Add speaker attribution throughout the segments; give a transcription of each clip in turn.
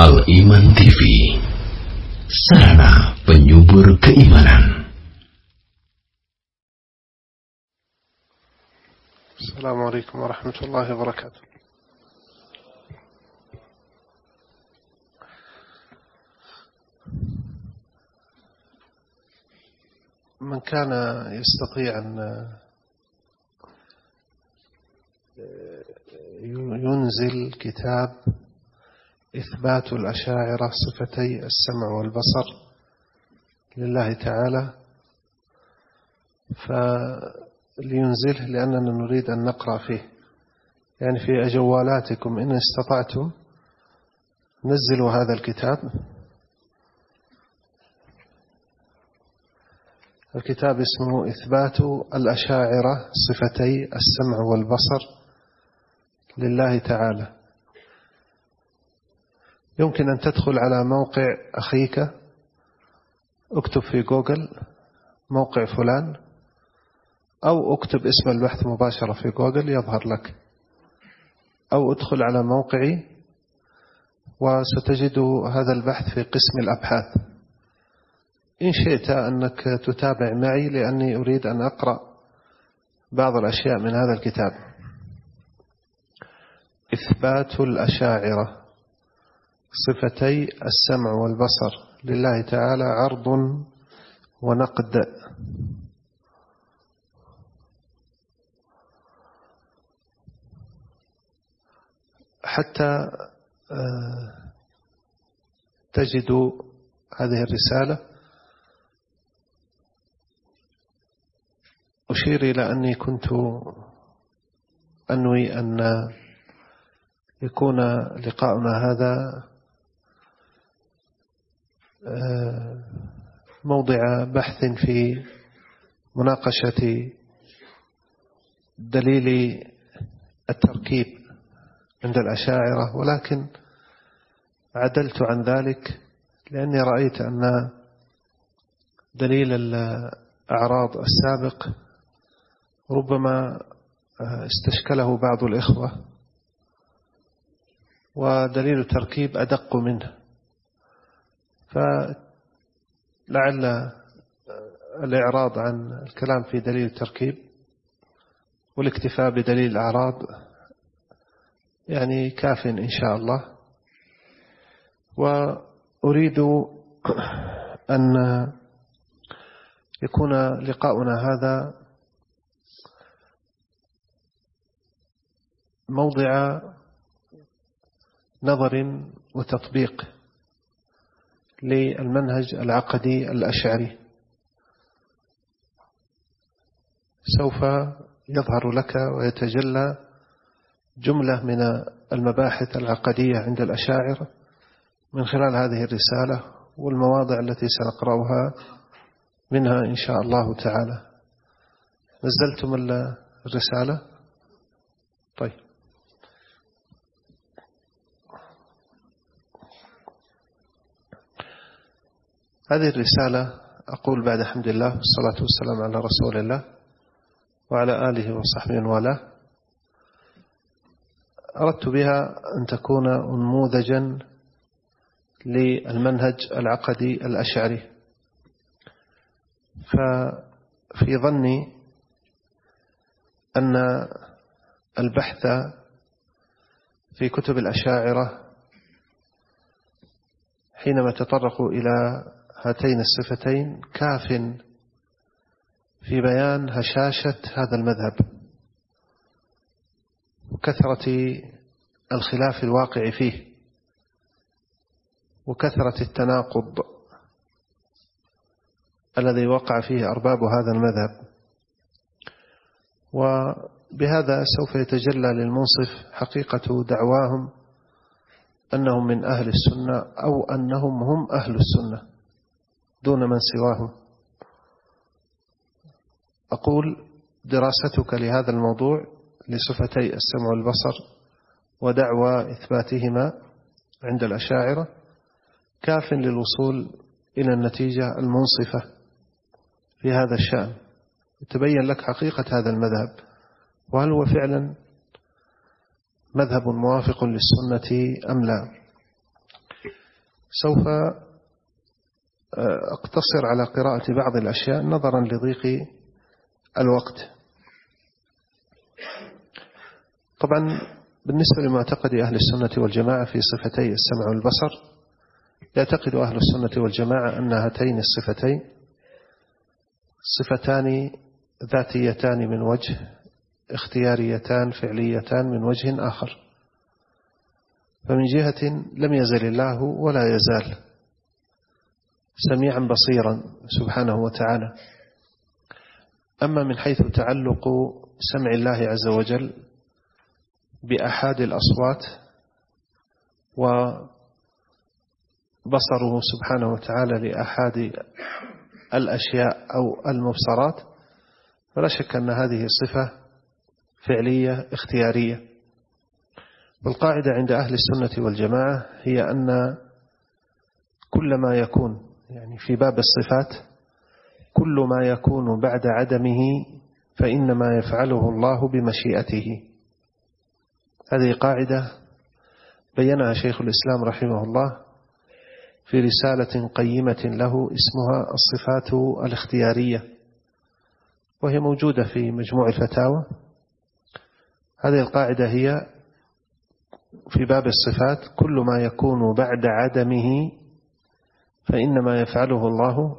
Speaker 1: Al-Iman TV, sarana penyubur keimanan.
Speaker 2: Assalamualaikum warahmatullahi wabarakatuh. من كان يستطيع أن ينزل كتاب إثبات الأشاعرة صفتي السمع والبصر لله تعالى فلينزله، لأننا نريد أن نقرأ فيه، يعني في جوالاتكم إن استطعتم نزلوا هذا الكتاب. الكتاب اسمه إثبات الأشاعرة صفتي السمع والبصر لله تعالى. يمكن أن تدخل على موقع أخيك، اكتب في جوجل موقع فلان، أو اكتب اسم البحث مباشرة في جوجل يظهر لك، أو ادخل على موقعي وستجد هذا البحث في قسم الأبحاث. إن شئت أنك تتابع معي، لأني أريد أن أقرأ بعض الأشياء من هذا الكتاب. إثبات الأشاعرة صفتي السمع والبصر لله تعالى، عرض ونقد. حتى تجدوا هذه الرسالة أشير إلى أني كنت أنوي أن يكون لقاؤنا هذا موضع بحث في مناقشة دليل التركيب عند الأشاعرة، ولكن عدلت عن ذلك لأني رأيت أن دليل الأعراض السابق ربما استشكله بعض الإخوة، ودليل التركيب أدق منه، فلعل الإعراض عن الكلام في دليل التركيب والاكتفاء بدليل الأعراض يعني كاف إن شاء الله. وأريد أن يكون لقاؤنا هذا موضع نظر وتطبيق للمنهج العقدي الأشعري. سوف يظهر لك ويتجلى جملة من المباحث العقدية عند الأشاعرة من خلال هذه الرسالة والمواضع التي سنقرأها منها إن شاء الله تعالى. نزلتم الرسالة؟ طيب. هذه الرسالة أقول بعد حمد الله والصلاة والسلام على رسول الله وعلى آله وصحبه والاه، أردت بها أن تكون نموذجا للمنهج العقدي الأشعري. ففي ظني أن البحث في كتب الأشاعرة حينما تطرقوا إلى هاتين الصفتين كاف في بيان هشاشة هذا المذهب وكثرة الخلاف الواقع فيه وكثرة التناقض الذي وقع فيه أرباب هذا المذهب. وبهذا سوف يتجلى للمنصف حقيقة دعواهم أنهم من أهل السنة، أو أنهم هم أهل السنة دون من سواهم. أقول دراستك لهذا الموضوع لصفتي السمع والبصر ودعوى إثباتهما عند الأشاعرة كاف للوصول إلى النتيجة المنصفة في هذا الشأن، تبين لك حقيقة هذا المذهب، وهل هو فعلا مذهب موافق للسنة أم لا. سوف أقتصر على قراءة بعض الأشياء نظرا لضيق الوقت. طبعا بالنسبة لمعتقد أهل السنة والجماعة في صفتي السمع والبصر، يعتقد أهل السنة والجماعة أن هاتين الصفتين صفتان ذاتيتان من وجه، اختياريتان فعليتان من وجه آخر. فمن جهة لم يزل الله ولا يزال سميعا بصيرا سبحانه وتعالى. أما من حيث تعلق سمع الله عز وجل بأحد الأصوات وبصره سبحانه وتعالى لأحد الأشياء أو المبصرات، فلا شك أن هذه صفة فعلية اختيارية. والقاعدة عند أهل السنة والجماعة هي أن كل ما يكون يعني في باب الصفات كل ما يكون بعد عدمه فإنما يفعله الله بمشيئته. هذه قاعدة بينها شيخ الإسلام رحمه الله في رسالة قيمة له اسمها الصفات الاختيارية، وهي موجودة في مجموع الفتاوى. هذه القاعدة هي في باب الصفات كل ما يكون بعد عدمه فإنما يفعله الله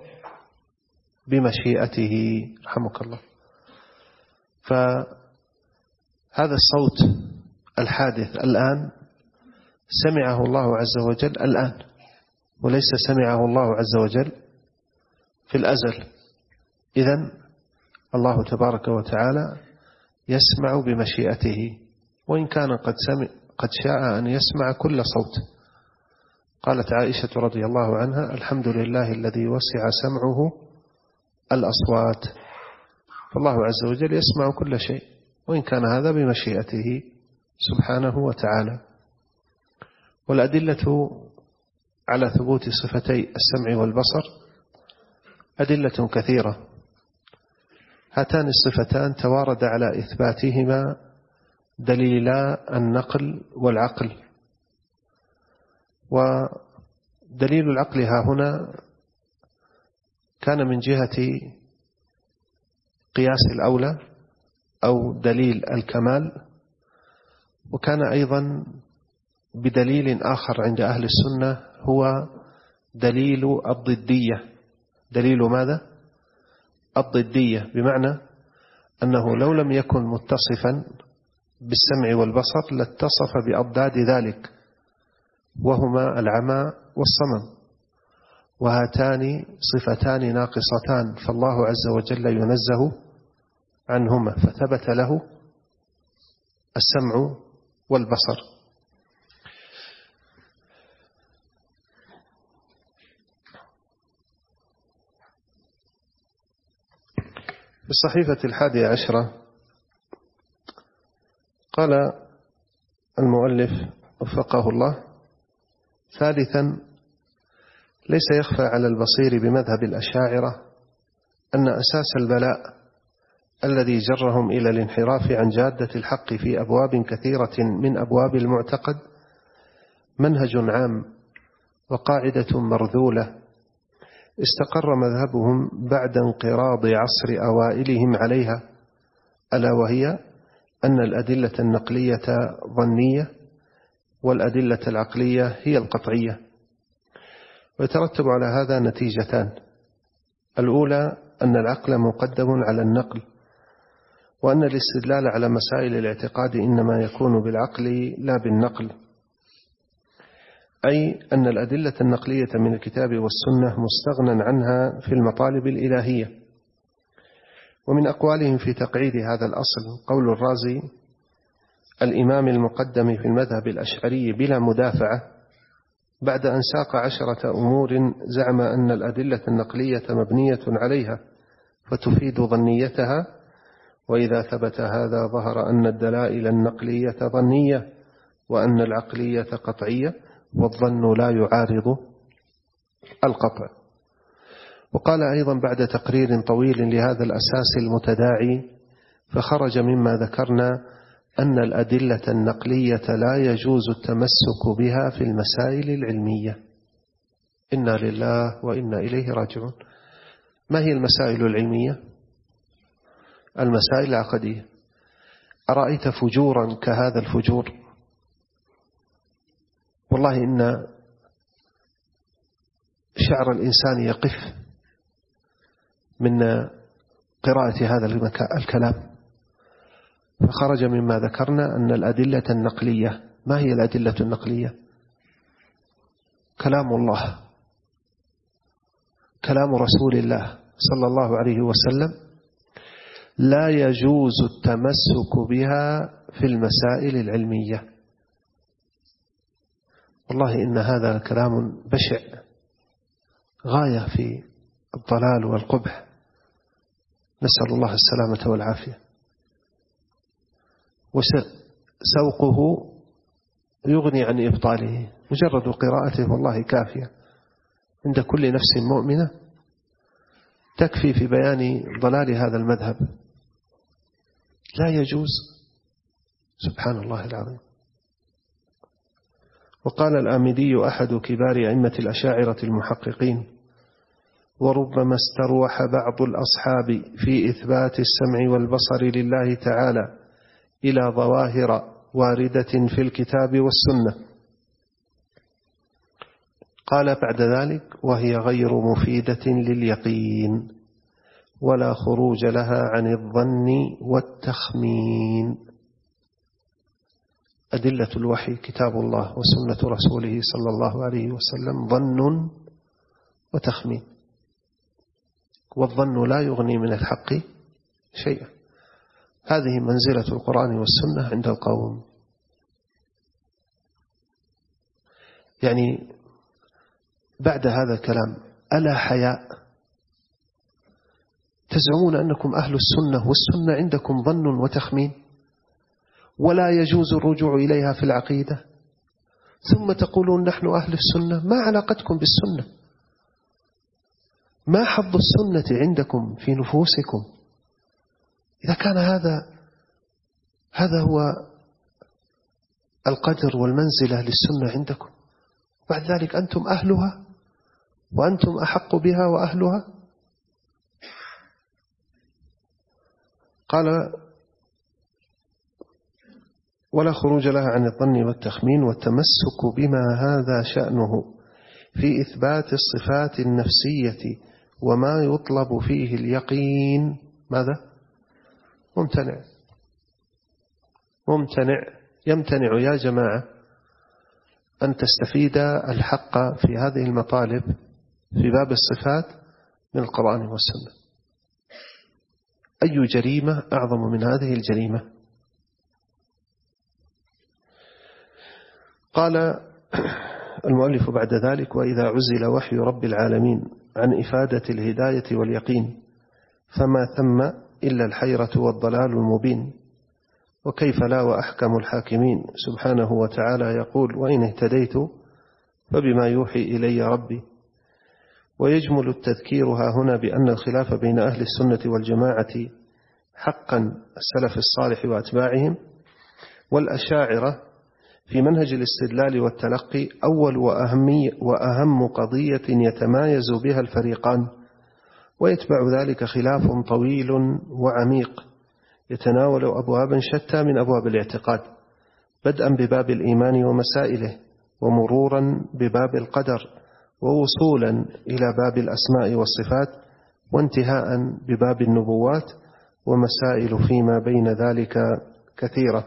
Speaker 2: بمشيئته رحمك الله. فهذا الصوت الحادث الآن سمعه الله عز وجل الآن، وليس سمعه الله عز وجل في الأزل. إذن الله تبارك وتعالى يسمع بمشيئته، وإن كان قد شاء أن يسمع كل صوت. قالت عائشة رضي الله عنها: الحمد لله الذي وسع سمعه الأصوات. فالله عز وجل يسمع كل شيء، وإن كان هذا بمشيئته سبحانه وتعالى. والأدلة على ثبوت صفتي السمع والبصر أدلة كثيرة. هاتان الصفتان توارد على إثباتهما دليلا النقل والعقل. ودليل العقل ها هنا كان من جهة قياس الأولى أو دليل الكمال، وكان أيضا بدليل آخر عند أهل السنة هو دليل الضدية. دليل ماذا؟ الضدية، بمعنى أنه لو لم يكن متصفا بالسمع والبصر لاتصف بأضداد ذلك، وهما العمى والصمم، وهاتان صفتان ناقصتان، فالله عز وجل ينزه عنهما، فثبت له السمع والبصر. في الصحيفة 11 قال المؤلف وفقه الله: ثالثا، ليس يخفى على البصير بمذهب الأشاعرة أن أساس البلاء الذي جرهم إلى الانحراف عن جادة الحق في أبواب كثيرة من أبواب المعتقد منهج عام وقاعدة مرذولة استقر مذهبهم بعد انقراض عصر أوائلهم عليها، ألا وهي أن الأدلة النقلية ظنية والأدلة العقلية هي القطعية. ويترتب على هذا نتيجتان: الأولى أن العقل مقدم على النقل، وأن الاستدلال على مسائل الاعتقاد إنما يكون بالعقل لا بالنقل، أي أن الأدلة النقلية من الكتاب والسنة مستغنى عنها في المطالب الإلهية. ومن أقوالهم في تقعيد هذا الأصل قول الرازي الإمام المقدم في المذهب الأشعري بلا مدافعة، بعد أن ساق 10 أمور زعم أن الأدلة النقلية مبنية عليها فتفيد ظنيتها، وإذا ثبت هذا ظهر أن الدلائل النقلية ظنية وأن العقلية قطعية، والظن لا يعارض القطع. وقال أيضا بعد تقرير طويل لهذا الأساس المتداعي: فخرج مما ذكرنا أن الأدلة النقلية لا يجوز التمسك بها في المسائل العلمية. إنا لله وإنا إليه راجعون. ما هي المسائل العلمية؟ المسائل العقدية. أرأيت فجورا كهذا الفجور؟ والله إن شعر الإنسان يقف من قراءة هذا الكلام. فخرج مما ذكرنا أن الأدلة النقلية، ما هي الأدلة النقلية؟ كلام الله، كلام رسول الله صلى الله عليه وسلم، لا يجوز التمسك بها في المسائل العلمية. والله إن هذا كلام بشع غاية في الضلال والقبح، نسأل الله السلامة والعافية. وسوقه يغني عن إبطاله، مجرد قراءته والله كافية عند كل نفس مؤمنة، تكفي في بيان ضلال هذا المذهب. لا يجوز، سبحان الله العظيم. وقال الآمدي أحد كبار أئمة الأشاعرة المحققين: وربما استروح بعض الأصحاب في إثبات السمع والبصر لله تعالى إلى ظواهر واردة في الكتاب والسنة. قال بعد ذلك: وهي غير مفيدة لليقين ولا خروج لها عن الظن والتخمين. أدلة الوحي كتاب الله وسنة رسوله صلى الله عليه وسلم ظن وتخمين، والظن لا يغني من الحق شيئا. هذه منزلة القرآن والسنة عند القوم. يعني بعد هذا الكلام ألا حياء؟ تزعمون أنكم أهل السنة والسنة عندكم ظن وتخمين ولا يجوز الرجوع إليها في العقيدة، ثم تقولون نحن أهل السنة. ما علاقتكم بالسنة؟ ما حظ السنة عندكم في نفوسكم؟ إذا كان هذا هو القدر والمنزلة للسنة عندكم، بعد ذلك أنتم أهلها وأنتم أحق بها وأهلها. قال: ولا خروج لها عن الظن والتخمين والتمسك بما هذا شأنه في إثبات الصفات النفسية وما يطلب فيه اليقين. ماذا؟ يمتنع يا جماعة أن تستفيد الحق في هذه المطالب في باب الصفات من القرآن والسنة. أي جريمة أعظم من هذه الجريمة؟ قال المؤلف بعد ذلك: وإذا عزل وحي رب العالمين عن إفادة الهداية واليقين فما ثم إلا الحيرة والضلال المبين. وكيف لا وأحكم الحاكمين سبحانه وتعالى يقول: وإن اهتديت فبما يوحي إلي ربي. ويجمل التذكير هنا بأن الخلاف بين أهل السنة والجماعة حقا السلف الصالح وأتباعهم والأشاعرة في منهج الاستدلال والتلقي أول وأهم قضية يتمايز بها الفريقان، ويتبع ذلك خلاف طويل وعميق يتناول أبوابا شتى من أبواب الاعتقاد، بدءا بباب الإيمان ومسائله، ومرورا بباب القدر، ووصولا إلى باب الأسماء والصفات، وانتهاء بباب النبوات، ومسائل فيما بين ذلك كثيرة.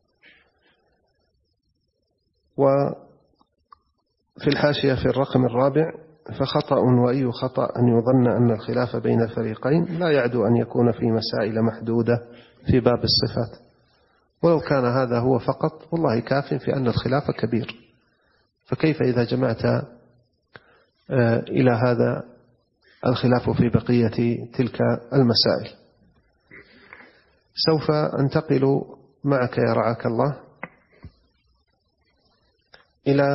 Speaker 2: وفي الحاشية في الرقم 4: فخطأ وأي خطأ أن يظن أن الخلاف بين الفريقين لا يعدو أن يكون في مسائل محدودة في باب الصفات، ولو كان هذا هو فقط والله كاف في أن الخلاف كبير، فكيف إذا جمعت إلى هذا الخلاف في بقية تلك المسائل؟ سوف أنتقل معك يا رعاك الله إلى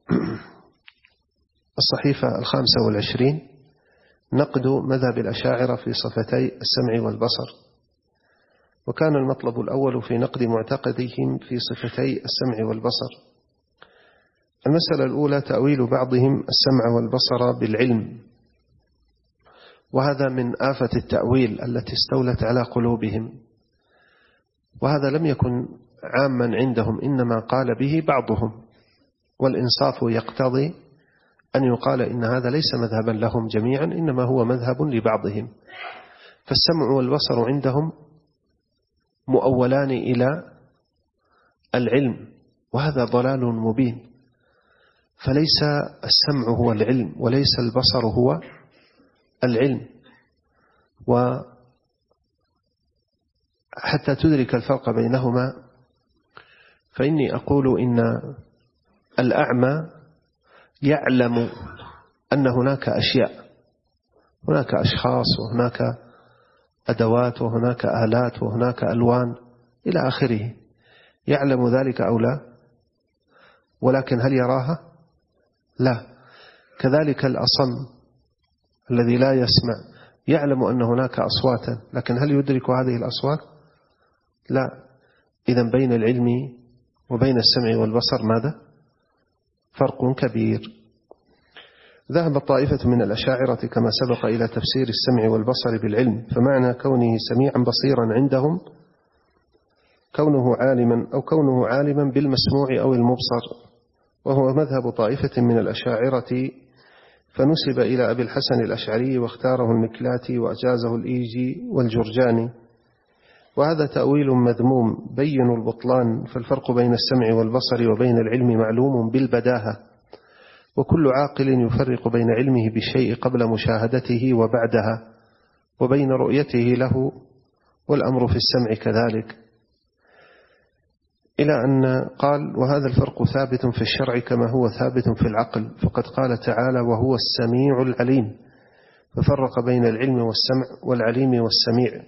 Speaker 2: الصحيفة 25: نقد مذهب الأشاعرة في صفتي السمع والبصر. وكان المطلب الأول في نقد معتقدهم في صفتي السمع والبصر المسألة الأولى تأويل بعضهم السمع والبصر بالعلم، وهذا من آفة التأويل التي استولت على قلوبهم، وهذا لم يكن عاما عندهم، إنما قال به بعضهم، والإنصاف يقتضي أن يقال إن هذا ليس مذهبا لهم جميعا، إنما هو مذهب لبعضهم. فالسمع والبصر عندهم مؤولان إلى العلم، وهذا ضلال مبين. فليس السمع هو العلم، وليس البصر هو العلم. وحتى تدرك الفرق بينهما فإني أقول إن الأعمى يعلم أن هناك أشياء، هناك أشخاص، وهناك أدوات، وهناك آلات، وهناك ألوان إلى آخره، يعلم ذلك أو لا؟ ولكن هل يراها؟ لا. كذلك الأصم الذي لا يسمع يعلم أن هناك أصواتا، لكن هل يدرك هذه الأصوات؟ لا. إذن بين العلم وبين السمع والبصر ماذا؟ فرق كبير. ذهب طائفة من الأشاعرة كما سبق إلى تفسير السمع والبصر بالعلم، فمعنى كونه سميعا بصيرا عندهم كونه عالما، أو كونه عالما بالمسموع أو المبصر، وهو مذهب طائفة من الأشاعرة، فنسب إلى أبي الحسن الأشعري، واختاره المكلاتي، وأجازه الإيجي والجرجاني. وهذا تأويل مذموم بين البطلان، فالفرق بين السمع والبصر وبين العلم معلوم بالبداهة، وكل عاقل يفرق بين علمه بالشيء قبل مشاهدته وبعدها، وبين رؤيته له، والأمر في السمع كذلك. إلى أن قال: وهذا الفرق ثابت في الشرع كما هو ثابت في العقل، فقد قال تعالى: وهو السميع العليم، ففرق بين العلم والسمع والعليم والسميع،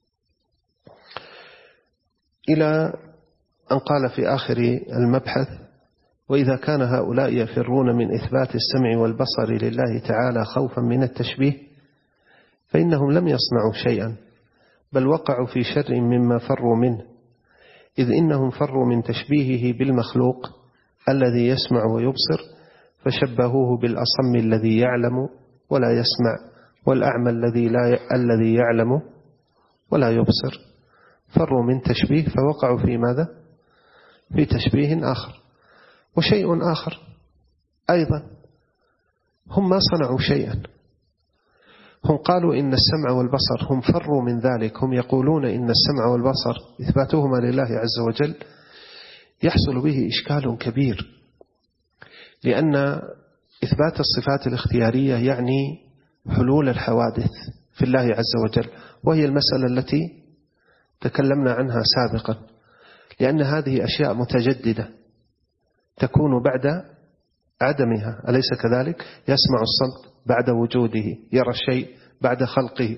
Speaker 2: إلى أن قال في آخر المبحث: وإذا كان هؤلاء يفرون من إثبات السمع والبصر لله تعالى خوفا من التشبيه، فإنهم لم يصنعوا شيئا، بل وقعوا في شر مما فروا منه، إذ إنهم فروا من تشبيهه بالمخلوق الذي يسمع ويبصر، فشبهوه بالأصم الذي يعلم ولا يسمع، والأعمى الذي يعلم ولا يبصر. فروا من تشبيه فوقعوا في ماذا؟ في تشبيه آخر. وشيء آخر أيضا، هم ما صنعوا شيئا، هم قالوا إن السمع والبصر، هم فروا من ذلك، هم يقولون إن السمع والبصر إثباتهما لله عز وجل يحصل به إشكال كبير، لأن إثبات الصفات الاختيارية يعني حلول الحوادث في الله عز وجل، وهي المسألة التي تكلمنا عنها سابقا، لأن هذه أشياء متجددة تكون بعد عدمها، أليس كذلك؟ يسمع الصوت بعد وجوده، يرى الشيء بعد خلقه،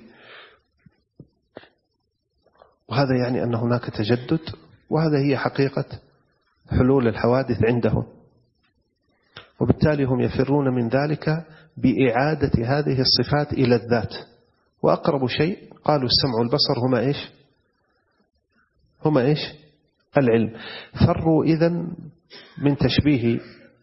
Speaker 2: وهذا يعني أن هناك تجدد، وهذا هي حقيقة حلول الحوادث عندهم، وبالتالي هم يفرون من ذلك بإعادة هذه الصفات إلى الذات. وأقرب شيء قالوا السمع والبصر هما إيش؟ هما إيش؟ العلم. فروا إذن من تشبيه،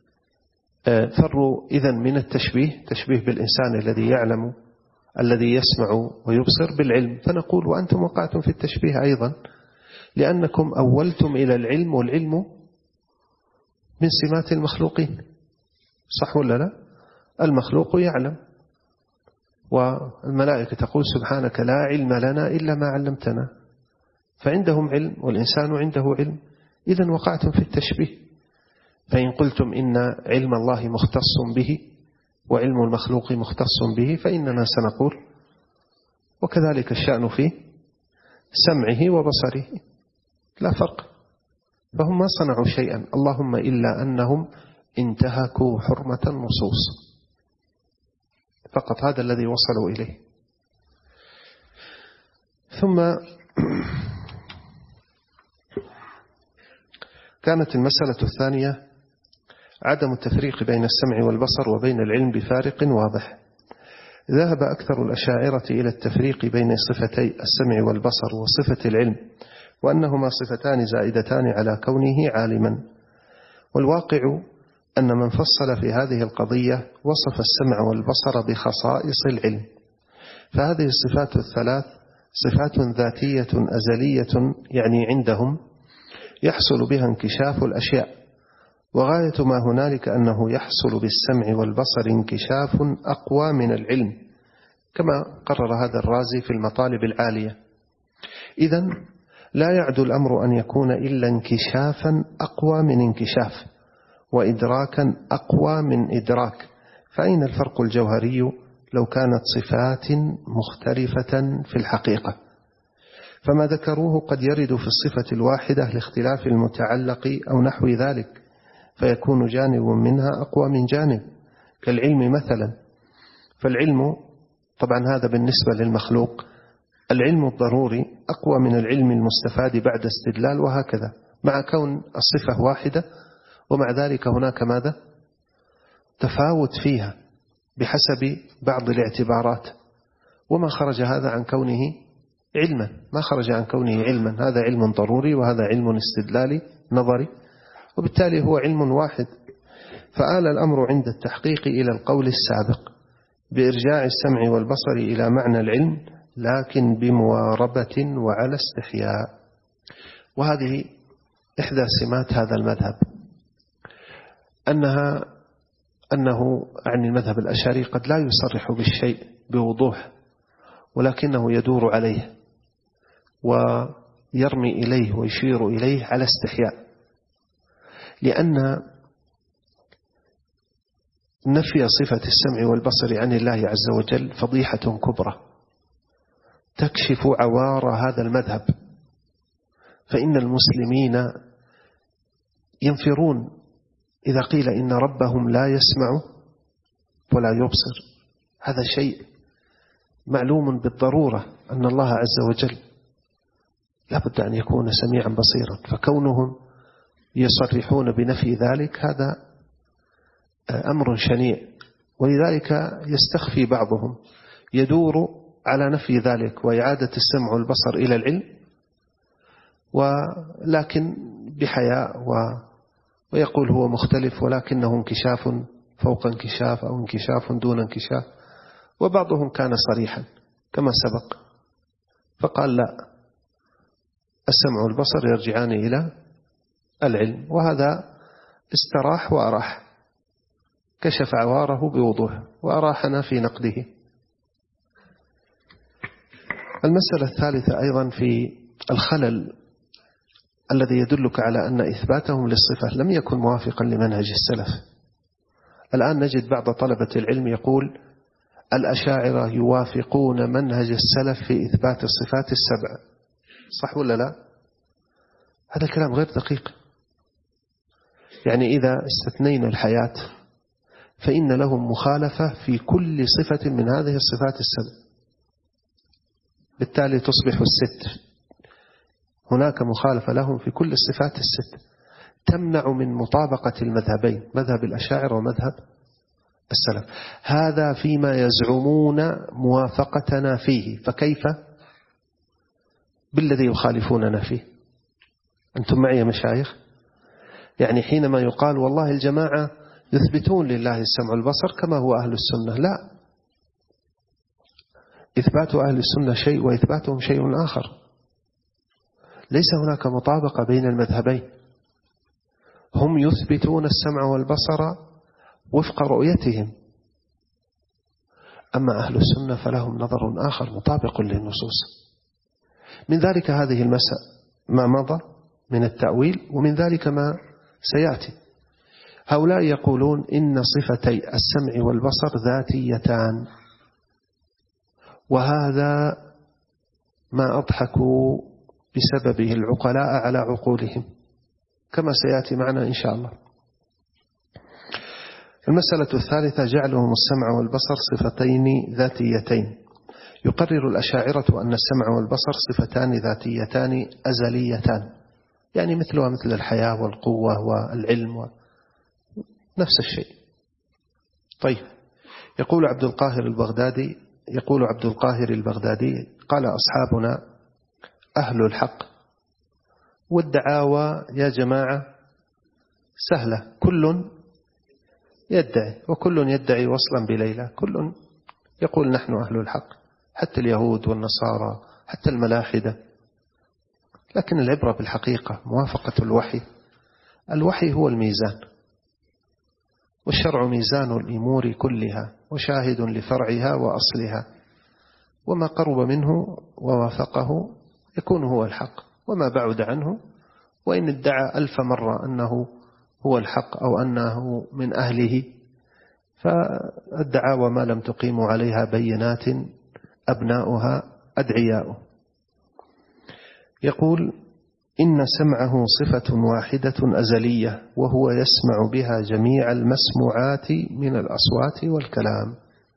Speaker 2: فروا إذن من التشبيه، تشبيه بالإنسان الذي يعلم الذي يسمع ويبصر بالعلم. فنقول: وأنتم وقعتم في التشبيه أيضا، لأنكم أولتم إلى العلم، والعلم من سمات المخلوقين، صح ولا لا؟ المخلوق يعلم، والملائكة تقول: سبحانك لا علم لنا إلا ما علمتنا. فعندهم علم والإنسان عنده علم، إذن وقعتم في التشبيه. فإن قلتم إن علم الله مختص به وعلم المخلوق مختص به، فإننا سنقول: وكذلك الشأن في سمعه وبصره، لا فرق. فهم ما صنعوا شيئا، اللهم إلا أنهم انتهكوا حرمة النصوص فقط، هذا الذي وصلوا إليه. ثم كانت المسألة الثانية عدم التفريق بين السمع والبصر وبين العلم بفارق واضح. ذهب أكثر الأشاعرة إلى التفريق بين صفتي السمع والبصر وصفة العلم، وأنهما صفتان زائدتان على كونه عالما. والواقع أن من فصل في هذه القضية وصف السمع والبصر بخصائص العلم، فهذه الصفات الثلاث صفات ذاتية أزلية، يعني عندهم يحصل بها انكشاف الأشياء، وغاية ما هنالك أنه يحصل بالسمع والبصر انكشاف أقوى من العلم، كما قرر هذا الرازي في المطالب العالية. إذن لا يعد الأمر أن يكون إلا انكشافا أقوى من انكشاف، وإدراكا أقوى من إدراك، فأين الفرق الجوهري لو كانت صفات مختلفة في الحقيقة؟ فما ذكروه قد يرد في الصفة الواحدة لاختلاف المتعلق أو نحو ذلك، فيكون جانب منها أقوى من جانب، كالعلم مثلا. فالعلم طبعا هذا بالنسبة للمخلوق، العلم الضروري أقوى من العلم المستفاد بعد استدلال، وهكذا، مع كون الصفة واحدة، ومع ذلك هناك ماذا؟ تفاوت فيها بحسب بعض الاعتبارات، وما خرج هذا عن كونه علما، ما خرج عن كونه علما، هذا علم ضروري وهذا علم استدلالي نظري، وبالتالي هو علم واحد. فآل الأمر عند التحقيق إلى القول السابق بإرجاع السمع والبصر إلى معنى العلم، لكن بمواربة وعلى استحياء. وهذه إحدى سمات هذا المذهب، أنه عن المذهب الأشعري قد لا يصرح بالشيء بوضوح، ولكنه يدور عليه ويرمي إليه ويشير إليه على استحياء، لأن نفي صفة السمع والبصر عن الله عز وجل فضيحة كبرى تكشف عوار هذا المذهب، فإن المسلمين ينفرون إذا قيل إن ربهم لا يسمع ولا يبصر. هذا شيء معلوم بالضرورة أن الله عز وجل لا بد أن يكون سميعا بصيرا، فكونهم يصرحون بنفي ذلك هذا أمر شنيع، ولذلك يستخفي بعضهم يدور على نفي ذلك وإعادة السمع والبصر إلى العلم، ولكن بحياء ويقول هو مختلف، ولكنه انكشاف فوق انكشاف أو انكشاف دون انكشاف. وبعضهم كان صريحا كما سبق فقال لا، السمع والبصر يرجعان إلى العلم، وهذا استراح وأراح، كشف عواره بوضوح وأراحنا في نقده. المسألة الثالثة أيضا في الخلل الذي يدلك على أن إثباتهم للصفة لم يكن موافقا لمنهج السلف. الآن نجد بعض طلبة العلم يقول الأشاعرة يوافقون منهج السلف في إثبات الصفات السبع، صح ولا لا؟ هذا كلام غير دقيق. يعني إذا استثنينا الحياة فإن لهم مخالفة في كل صفة من هذه الصفات السبع، بالتالي تصبح الست. هناك مخالفة لهم في كل الصفات الست تمنع من مطابقة المذهبين، مذهب الأشاعرة ومذهب السلف. هذا فيما يزعمون موافقتنا فيه، فكيف بالذي يخالفوننا فيه؟ أنتم معي يا مشايخ؟ يعني حينما يقال والله الجماعة يثبتون لله السمع والبصر كما هو أهل السنة، لا، إثبات أهل السنة شيء وإثباتهم شيء آخر، ليس هناك مطابقة بين المذهبين. هم يثبتون السمع والبصر وفق رؤيتهم، أما أهل السنة فلهم نظر آخر مطابق للنصوص. من ذلك هذه المسألة ما مضى من التأويل، ومن ذلك ما سيأتي. هؤلاء يقولون إن صفتي السمع والبصر ذاتيتان، وهذا ما أضحكوا بسببه العقلاء على عقولهم، كما سيأتي معنا إن شاء الله. المسألة الثالثة جعلهم السمع والبصر صفتين ذاتيتين. يقرر الأشاعرة أن السمع والبصر صفتان ذاتيتان أزليتان، يعني مثلها مثل الحياة والقوة والعلم نفس الشيء. طيب، يقول عبد القاهر البغدادي قال أصحابنا أهل الحق والدعاوى يا جماعة سهلة، كل يدعي، وكل يدعي وصلا بليلى، كل يقول نحن أهل الحق، حتى اليهود والنصارى حتى الملاحدة. لكن العبرة بالحقيقة موافقة الوحي. الوحي هو الميزان، والشرع ميزان الأمور كلها وشاهد لفرعها وأصلها، وما قرب منه ووافقه يكون هو الحق، وما بعد عنه وإن ادعى 1000 مرة أنه هو الحق أو أنه من أهله فالدعاوى ما لم تقيم عليها بينات أبناؤها أدعياؤه. يقول إن سمعه صفة واحدة أزلية، وهو يسمع بها جميع المسموعات من الأصوات والكلام.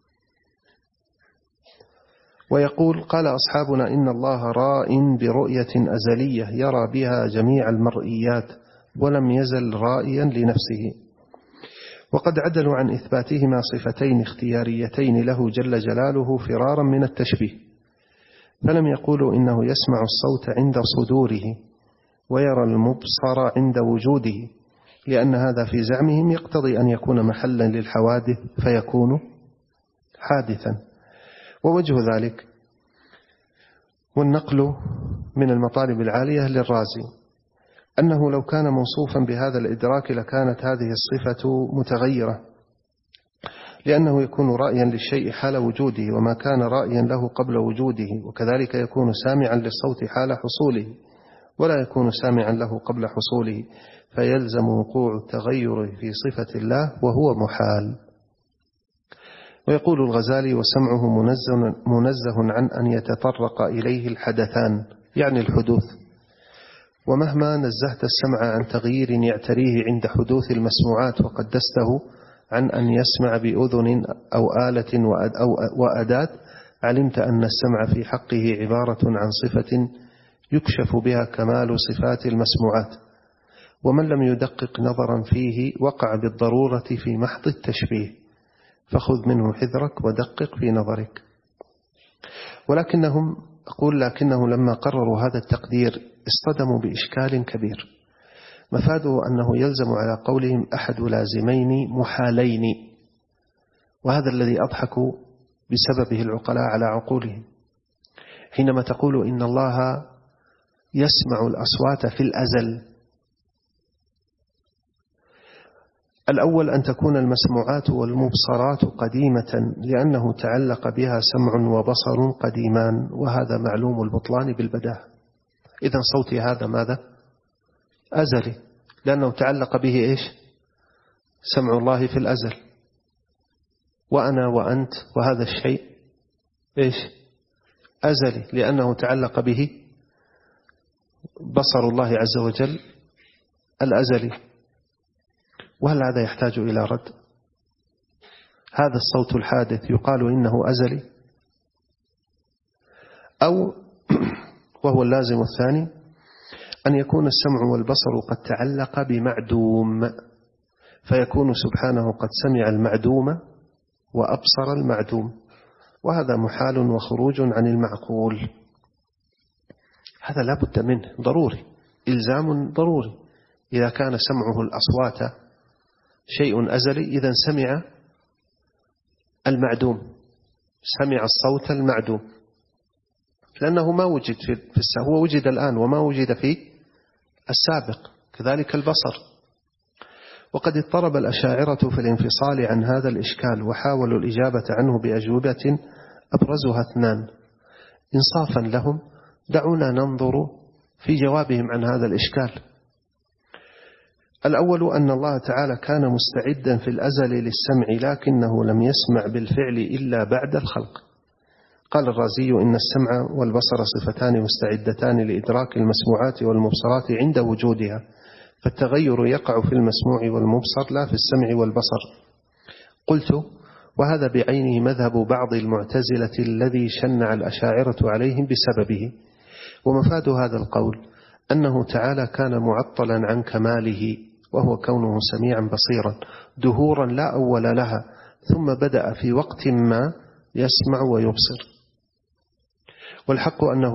Speaker 2: ويقول قال أصحابنا إن الله راء برؤية أزلية يرى بها جميع المرئيات، ولم يزل رائيا لنفسه. وقد عدلوا عن إثباتهما صفتين اختياريتين له جل جلاله فرارا من التشبيه، فلم يقولوا إنه يسمع الصوت عند صدوره ويرى المبصر عند وجوده، لأن هذا في زعمهم يقتضي أن يكون محلا للحوادث فيكون حادثا. ووجه ذلك والنقل من المطالب العالية للرازي أنه لو كان موصوفا بهذا الإدراك لكانت هذه الصفة متغيرة، لأنه يكون رأيا للشيء حال وجوده، وما كان رأيا له قبل وجوده، وكذلك يكون سامعا للصوت حال حصوله، ولا يكون سامعا له قبل حصوله، فيلزم وقوع التغير في صفة الله وهو محال. ويقول الغزالي وسمعه منزه عن أن يتطرق إليه الحدثان، يعني الحدوث، ومهما نزهت السمع عن تغيير يعتريه عند حدوث المسموعات وقدسته عن أن يسمع بأذن أو آلة وأداة، علمت أن السمع في حقه عبارة عن صفة يكشف بها كمال صفات المسموعات، ومن لم يدقق نظرا فيه وقع بالضرورة في محض التشبيه، فخذ منه حذرك ودقق في نظرك. لكنه لما قرروا هذا التقدير اصطدموا بإشكال كبير، مفاده أنه يلزم على قولهم أحد لازمين محالين، وهذا الذي أضحكوا بسببه العقلاء على عقولهم. حينما تقول إن الله يسمع الأصوات في الأزل، الأول أن تكون المسموعات والمبصرات قديمة، لأنه تعلق بها سمع وبصر قديمان، وهذا معلوم البطلان بالبداهة. إذن صوتي هذا ماذا؟ أزلي، لأنه تعلق به إيش؟ سمع الله في الأزل. وأنا وأنت وهذا الشيء إيش؟ أزلي، لأنه تعلق به بصر الله عز وجل الأزلي. وهل هذا يحتاج إلى رد؟ هذا الصوت الحادث يقال إنه أزلي؟ أو وهو اللازم الثاني أن يكون السمع والبصر قد تعلق بمعدوم، فيكون سبحانه قد سمع المعدوم وأبصر المعدوم، وهذا محال وخروج عن المعقول. هذا لا بد منه ضروري، إلزام ضروري. إذا كان سمعه الأصوات شيء أزلي، إذن سمع المعدوم، سمع الصوت المعدوم، لأنه ما وجد في السابق، هو وجد الآن وما وجد في السابق، كذلك البصر. وقد اضطرب الأشاعرة في الانفصال عن هذا الإشكال، وحاولوا الإجابة عنه بأجوبة أبرزها 2. إنصافا لهم دعونا ننظر في جوابهم عن هذا الإشكال. الأول أن الله تعالى كان مستعدا في الأزل للسمع، لكنه لم يسمع بالفعل إلا بعد الخلق. قال الرازي إن السمع والبصر صفتان مستعدتان لإدراك المسموعات والمبصرات عند وجودها، فالتغير يقع في المسموع والمبصر لا في السمع والبصر. قلت وهذا بعينه مذهب بعض المعتزلة الذي شنع الأشاعرة عليهم بسببه. ومفاد هذا القول أنه تعالى كان معطلا عن كماله، وهو كونه سميعا بصيرا دهورا لا أول لها، ثم بدأ في وقت ما يسمع ويبصر. والحق أنه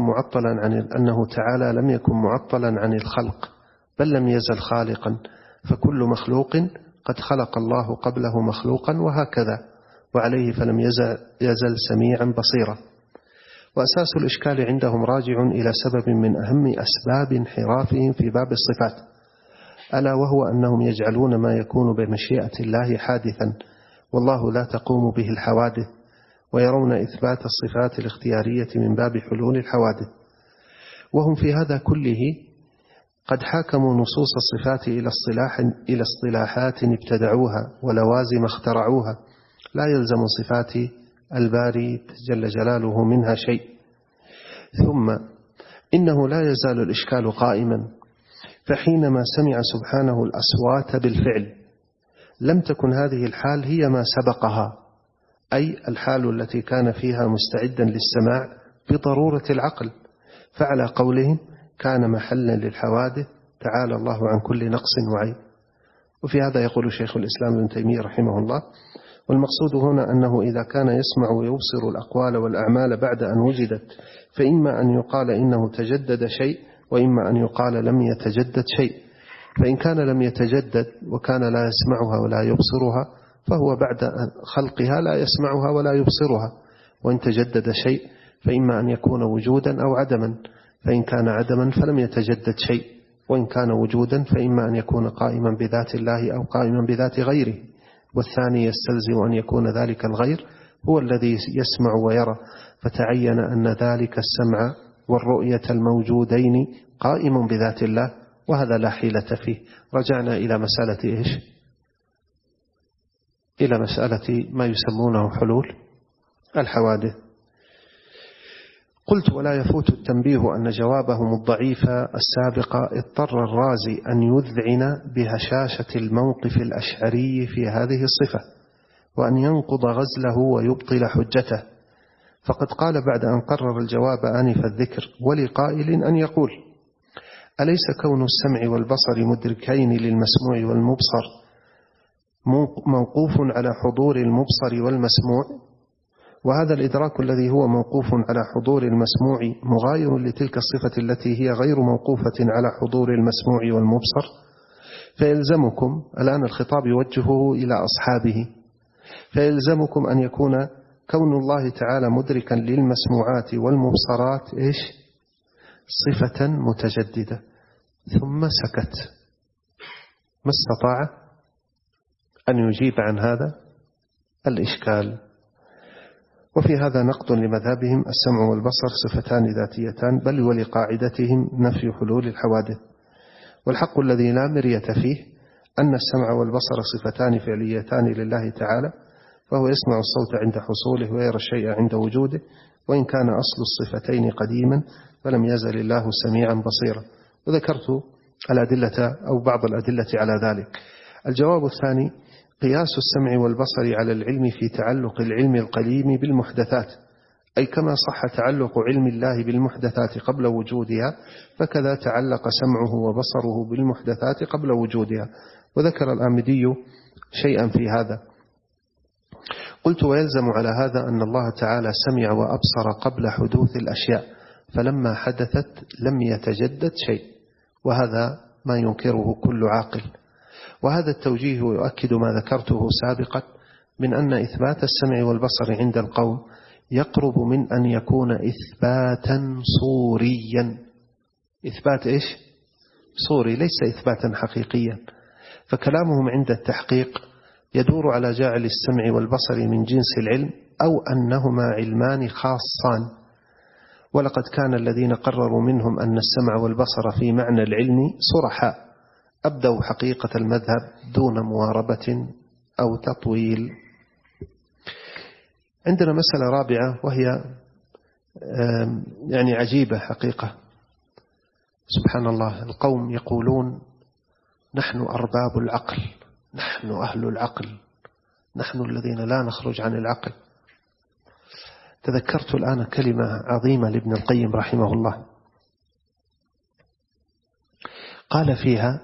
Speaker 2: تعالى لم يكن معطلا عن الخلق، بل لم يزل خالقا، فكل مخلوق قد خلق الله قبله مخلوقا وهكذا، وعليه فلم يزل سميعا بصيرا. وأساس الإشكال عندهم راجع إلى سبب من أهم أسباب انحرافهم في باب الصفات، ألا وهو أنهم يجعلون ما يكون بمشيئة الله حادثا والله لا تقوم به الحوادث، ويرون إثبات الصفات الاختيارية من باب حلول الحوادث. وهم في هذا كله قد حاكموا نصوص الصفات إلى اصطلاحات ابتدعوها ولوازم اخترعوها لا يلزم صفات الباري جل جلاله منها شيء. ثم إنه لا يزال الإشكال قائما، فحينما سمع سبحانه الأصوات بالفعل لم تكن هذه الحال هي ما سبقها، أي الحال التي كان فيها مستعدا للسماع بضرورة العقل، فعلى قولهم كان محلا للحوادث تعالى الله عن كل نقص وعيب. وفي هذا يقول شيخ الإسلام ابن تيمية رحمه الله: والمقصود هنا أنه إذا كان يسمع ويبصر الأقوال والأعمال بعد أن وجدت، فإما أن يقال إنه تجدد شيء، وإما أن يقال لم يتجدد شيء. فإن كان لم يتجدد وكان لا يسمعها ولا يبصرها، فهو بعد خلقها لا يسمعها ولا يبصرها. وإن تجدد شيء فإما أن يكون وجودا أو عدما، فإن كان عدما فلم يتجدد شيء، وإن كان وجودا فإما أن يكون قائما بذات الله أو قائما بذات غيره، والثاني يستلزم أن يكون ذلك الغير هو الذي يسمع ويرى، فتعين أن ذلك السمع والرؤية الموجودين قائم بذات الله، وهذا لا حيلة فيه. رجعنا إلى مسألة إيش؟ إلى مسألة ما يسمونه حلول الحوادث. قلت: ولا يفوت التنبيه أن جوابهم الضعيف السابق اضطر الرازي أن يذعن بهشاشة الموقف الأشعري في هذه الصفة، وأن ينقض غزله ويبطل حجته. فقد قال بعد أن قرر الجواب آنف الذكر: ولقائل أن يقول: أليس كون السمع والبصر مدركين للمسموع والمبصر موقوف على حضور المبصر والمسموع؟ وهذا الإدراك الذي هو موقوف على حضور المسموع مغاير لتلك الصفة التي هي غير موقوفة على حضور المسموع والمبصر. فيلزمكم، الآن الخطاب يوجهه إلى أصحابه، فيلزمكم أن يكون كون الله تعالى مدركا للمسموعات والمبصرات إيش؟ صفة متجددة. ثم سكت، ما استطاع أن يجيب عن هذا الإشكال. وفي هذا نقد لمذهبهم السمع والبصر صفتان ذاتيتان، بل ولقاعدتهم نفي حلول الحوادث. والحق الذي لا مرية فيه أن السمع والبصر صفتان فعليتان لله تعالى، فهو يسمع الصوت عند حصوله ويرى الشيء عند وجوده، وإن كان أصل الصفتين قديما فلم يزل الله سميعا بصيرا. وذكرت الأدلة أو بعض الأدلة على ذلك. الجواب الثاني: قياس السمع والبصر على العلم في تعلق العلم القديم بالمحدثات، أي كما صح تعلق علم الله بالمحدثات قبل وجودها، فكذا تعلق سمعه وبصره بالمحدثات قبل وجودها. وذكر الآمدي شيئا في هذا. قلت: ويلزم على هذا أن الله تعالى سمع وأبصر قبل حدوث الأشياء، فلما حدثت لم يتجدد شيء، وهذا ما ينكره كل عاقل. وهذا التوجيه يؤكد ما ذكرته سابقا من أن إثبات السمع والبصر عند القوم يقرب من أن يكون إثباتا صوريا. إثبات إيش؟ صوري، ليس إثباتا حقيقيا. فكلامهم عند التحقيق يدور على جعل السمع والبصر من جنس العلم، أو أنهما علمان خاصان. ولقد كان الذين قرروا منهم أن السمع والبصر في معنى العلم صرحاء، أبدوا حقيقة المذهب دون مواربة أو تطويل. عندنا مسألة رابعة، وهي يعني عجيبة حقيقة. سبحان الله، القوم يقولون: نحن أرباب العقل، نحن أهل العقل، نحن الذين لا نخرج عن العقل. تذكرت الآن كلمة عظيمة لابن القيم رحمه الله، قال فيها: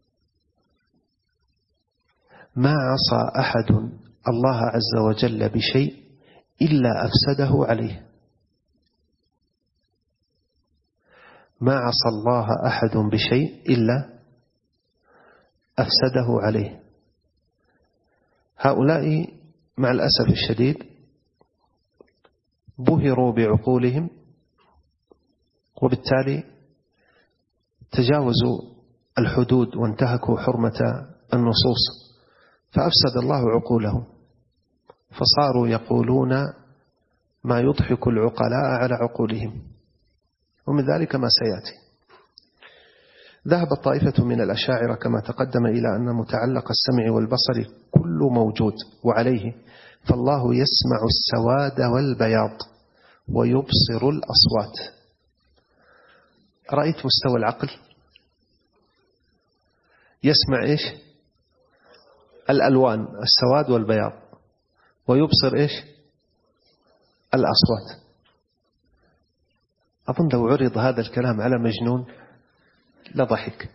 Speaker 2: ما عصى أحد الله عز وجل بشيء إلا أفسده عليه. ما عصى الله أحد بشيء إلا أفسده عليه. هؤلاء مع الأسف الشديد بهروا بعقولهم، وبالتالي تجاوزوا الحدود وانتهكوا حرمة النصوص، فأفسد الله عقولهم، فصاروا يقولون ما يضحك العقلاء على عقولهم، ومن ذلك ما سيأتي. ذهب الطائفة من الأشاعرة كما تقدم إلى أن متعلق السمع والبصر كل موجود وعليه، فالله يسمع السواد والبياض ويبصر الأصوات. رأيت مستوى العقل؟ يسمع إيش؟ الألوان، السواد والبياض، ويبصر إيش؟ الأصوات. أظن لو عرض هذا الكلام على مجنون لضحك.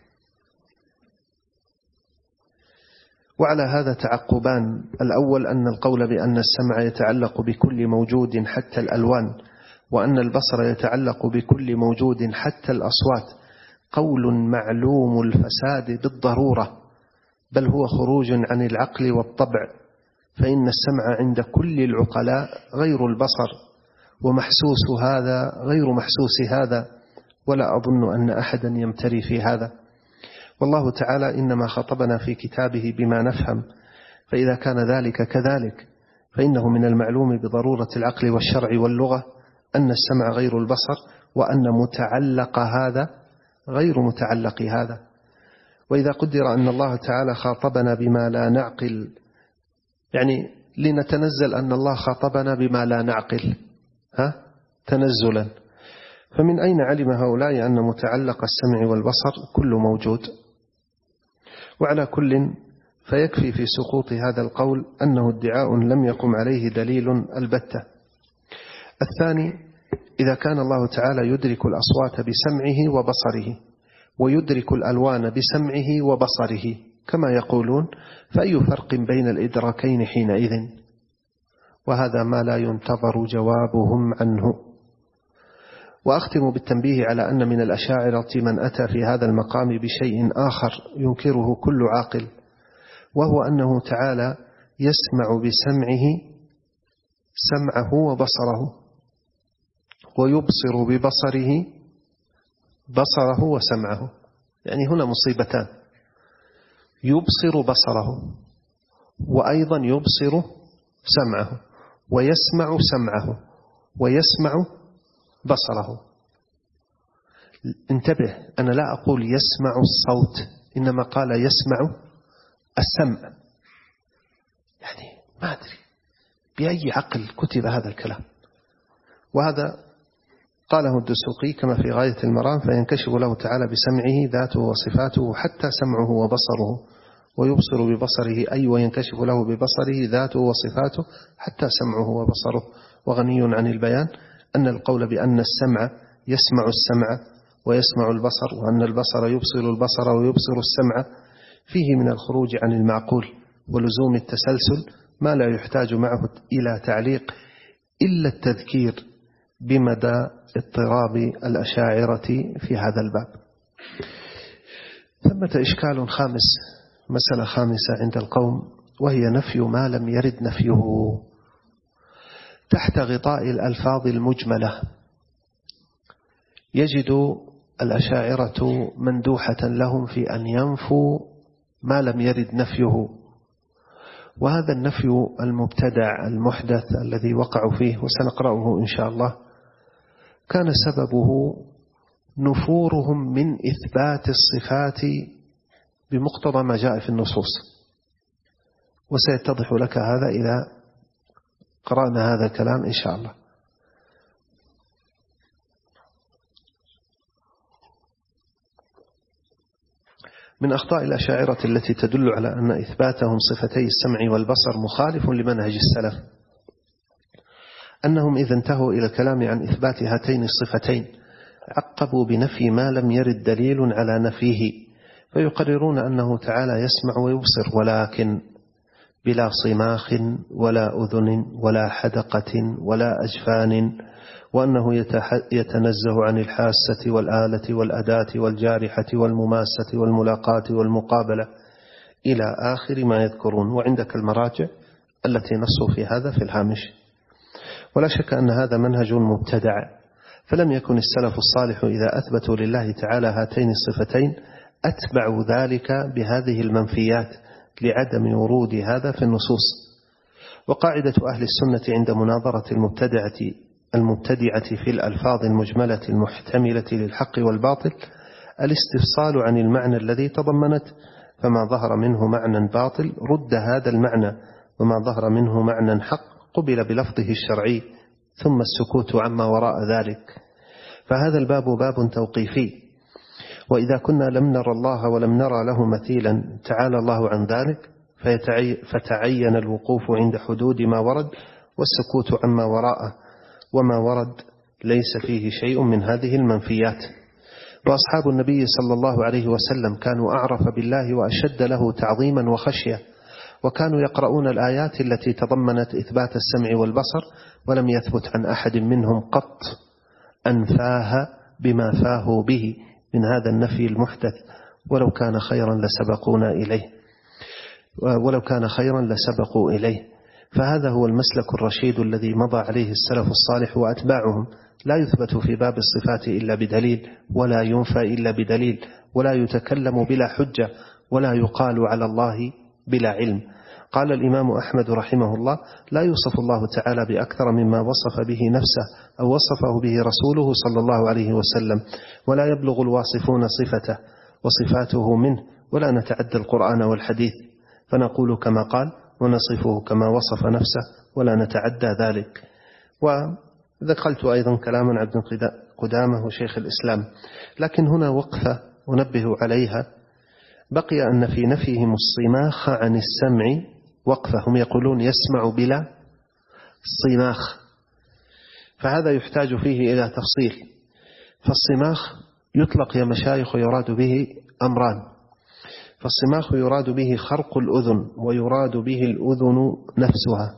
Speaker 2: وعلى هذا تعقبان: الأول أن القول بأن السمع يتعلق بكل موجود حتى الألوان، وأن البصر يتعلق بكل موجود حتى الأصوات، قول معلوم الفساد بالضرورة، بل هو خروج عن العقل والطبع، فإن السمع عند كل العقلاء غير البصر، ومحسوس هذا غير محسوس هذا، ولا أظن أن أحدا يمتري في هذا. والله تعالى إنما خطبنا في كتابه بما نفهم، فإذا كان ذلك كذلك فإنه من المعلوم بضرورة العقل والشرع واللغة أن السمع غير البصر، وأن متعلق هذا غير متعلق هذا. وإذا قدر أن الله تعالى خاطبنا بما لا نعقل، يعني لنتنزل أن الله خاطبنا بما لا نعقل تنزلا، فمن أين علم هؤلاء أن متعلق السمع والبصر كل موجود؟ وعلى كل فيكفي في سقوط هذا القول أنه ادعاء لم يقم عليه دليل البتة. الثاني: إذا كان الله تعالى يدرك الأصوات بسمعه وبصره، ويدرك الألوان بسمعه وبصره كما يقولون، فأي فرق بين الإدراكين حينئذ؟ وهذا ما لا ينتظر جوابهم عنه. وأختم بالتنبيه على أن من الأشاعرة من أتى في هذا المقام بشيء آخر ينكره كل عاقل، وهو أنه تعالى يسمع بسمعه سمعه وبصره، ويبصر ببصره بصره وسمعه. يعني هنا مصيبتان: يبصر بصره، وأيضا يبصر سمعه، ويسمع سمعه، ويسمع بصره. انتبه، أنا لا أقول يسمع الصوت، إنما قال يسمع السمع. يعني ما أدري بأي عقل كتب هذا الكلام. وهذا قاله الدسوقي كما في غاية المرام: فينكشف له تعالى بسمعه ذاته وصفاته حتى سمعه وبصره، ويبصر ببصره أي وينكشف له ببصره ذاته وصفاته حتى سمعه وبصره. وغني عن البيان أن القول بأن السمع يسمع السمع ويسمع البصر، وأن البصر يبصر البصر ويبصر السمع، فيه من الخروج عن المعقول ولزوم التسلسل ما لا يحتاج معه إلى تعليق إلا التذكير بمدى اضطراب الأشاعرة في هذا الباب. ثمة إشكال خامس، مسألة خامسة عند القوم، وهي نفي ما لم يرد نفيه تحت غطاء الألفاظ المجملة. يجد الأشاعرة مندوحة لهم في أن ينفوا ما لم يرد نفيه، وهذا النفي المبتدع المحدث الذي وقعوا فيه وسنقرأه إن شاء الله كان سببه نفورهم من إثبات الصفات بمقتضى ما جاء في النصوص، وسيتضح لك هذا إذا قرأنا هذا الكلام إن شاء الله. من أخطاء الأشاعرة التي تدل على أن إثباتهم صفتي السمع والبصر مخالف لمنهج السلف أنهم إذا انتهوا إلى الكلام عن إثبات هاتين الصفتين عقبوا بنفي ما لم يرد دليل على نفيه، فيقررون أنه تعالى يسمع ويبصر، ولكن بلا صماخ ولا أذن ولا حدقة ولا أجفان، وأنه يتنزه عن الحاسة والآلة والأداة والجارحة والمماسة والملاقاة والمقابلة، إلى آخر ما يذكرون، وعندك المراجع التي نصوا في هذا في الهامش. ولا شك أن هذا منهج مبتدع، فلم يكن السلف الصالح إذا أثبتوا لله تعالى هاتين الصفتين أتبعوا ذلك بهذه المنفيات لعدم ورود هذا في النصوص. وقاعدة أهل السنة عند مناظرة المبتدعة في الألفاظ المجملة المحتملة للحق والباطل الاستفصال عن المعنى الذي تضمنت، فما ظهر منه معنى باطل رد هذا المعنى، وما ظهر منه معنى حق قبل بلفظه الشرعي، ثم السكوت عما وراء ذلك. فهذا الباب باب توقيفي، وإذا كنا لم نرى الله ولم نرى له مثيلا تعالى الله عن ذلك فتعين الوقوف عند حدود ما ورد والسكوت عما وراءه، وما ورد ليس فيه شيء من هذه المنفيات. وأصحاب النبي صلى الله عليه وسلم كانوا أعرف بالله وأشد له تعظيما وخشية، وكانوا يقرؤون الآيات التي تضمنت إثبات السمع والبصر، ولم يثبت عن أحد منهم قط أنفاها بما فاهوا به من هذا النفي المحدث، ولو كان خيرا لسبقوا إليه. فهذا هو المسلك الرشيد الذي مضى عليه السلف الصالح وأتباعهم. لا يثبت في باب الصفات إلا بدليل، ولا ينفى إلا بدليل، ولا يتكلم بلا حجة، ولا يقال على الله بلا علم. قال الإمام أحمد رحمه الله: لا يوصف الله تعالى بأكثر مما وصف به نفسه أو وصفه به رسوله صلى الله عليه وسلم، ولا يبلغ الواصفون صفته وصفاته منه، ولا نتعدى القرآن والحديث فنقول كما قال ونصفه كما وصف نفسه ولا نتعدى ذلك. وذكرت أيضا كلاما عبد قدامه شيخ الإسلام، لكن هنا وقفة أنبه عليها. بقي أن في نفيهم الصماخ عن السمع وقفة، هم يقولون يسمع بلا صماخ، فهذا يحتاج فيه إلى تفصيل. فالصماخ يطلق يا مشايخ يراد به أمران. فالصماخ يراد به خرق الأذن، ويراد به الأذن نفسها،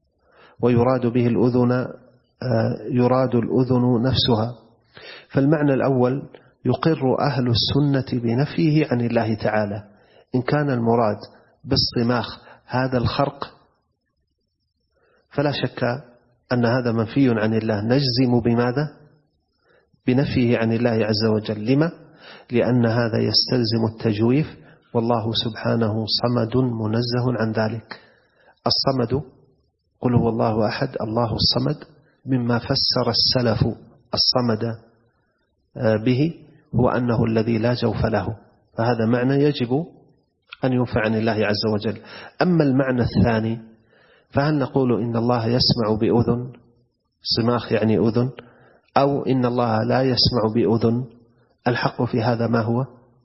Speaker 2: يراد الأذن نفسها. فالمعنى الأول يقر أهل السنة بنفيه عن الله تعالى. إن كان المراد بالصماخ هذا الخرق فلا شك أن هذا منفي عن الله، نجزم بماذا؟ بنفيه عن الله عز وجل. لما؟ لأن هذا يستلزم التجويف، والله سبحانه صمد منزه عن ذلك. الصمد قل هو الله أحد الله الصمد، مما فسر السلف الصمد به هو أنه الذي لا جوف له، فهذا معنى يجب أن ينفع عن الله عز وجل. أما المعنى الثاني فهل نقول إن الله يسمع بأذن، صماخ يعني أذن، أو إن الله لا يسمع بأذن؟ الحق في هذا ما هو؟